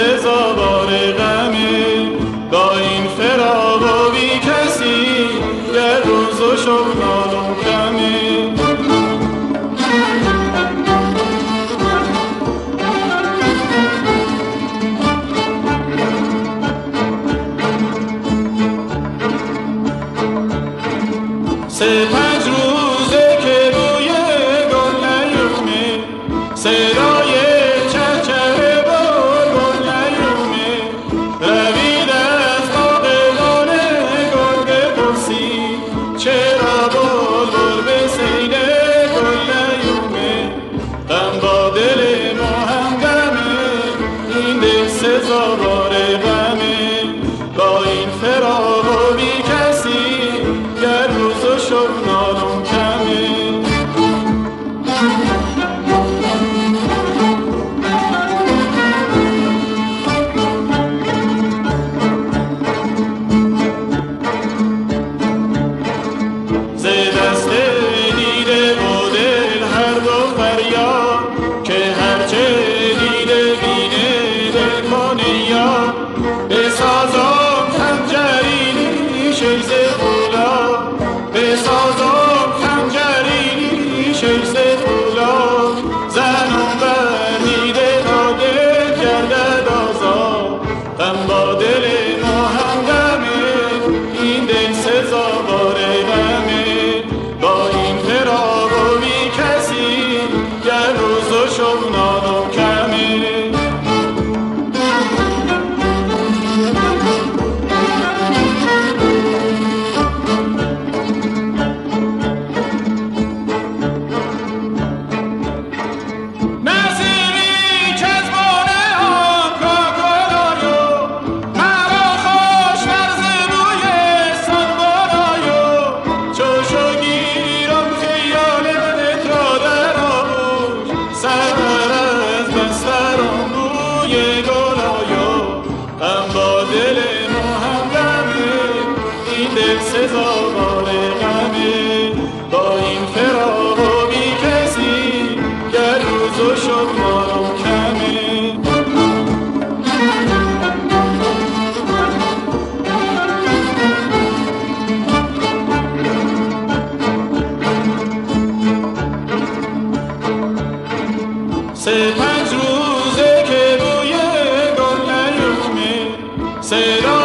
سزاوار غمه با این فراق و بی کسی یه روز و شب نالم کمه سه پنج روزه که روی گل نیومه صدای چهچه بلبل نیومه روید از باغبان گل بپرسی چرا بلبل به سیل گل نیومه غم با دل ما همدمه این دل سزاوار غمه با این فراق و بی کسی گر روز و شب نالم کمه ز دست دیده و دل هر دو فریاد که هرچه دیده بینه دل کنه یاد بسازم خنجری شیز فولا بسازم خنجری شیز فولا زنم بر دیده تا دل گردد آزاد غم با دل ما همدمه این دل سزاوار غمه با این فراق و بی کسی گر روز و شب نالم کمه سزاوار غمه با این فراق و بی کسی گر روز و شب نالم کمه سه پنج روزه که بوی گل نیومه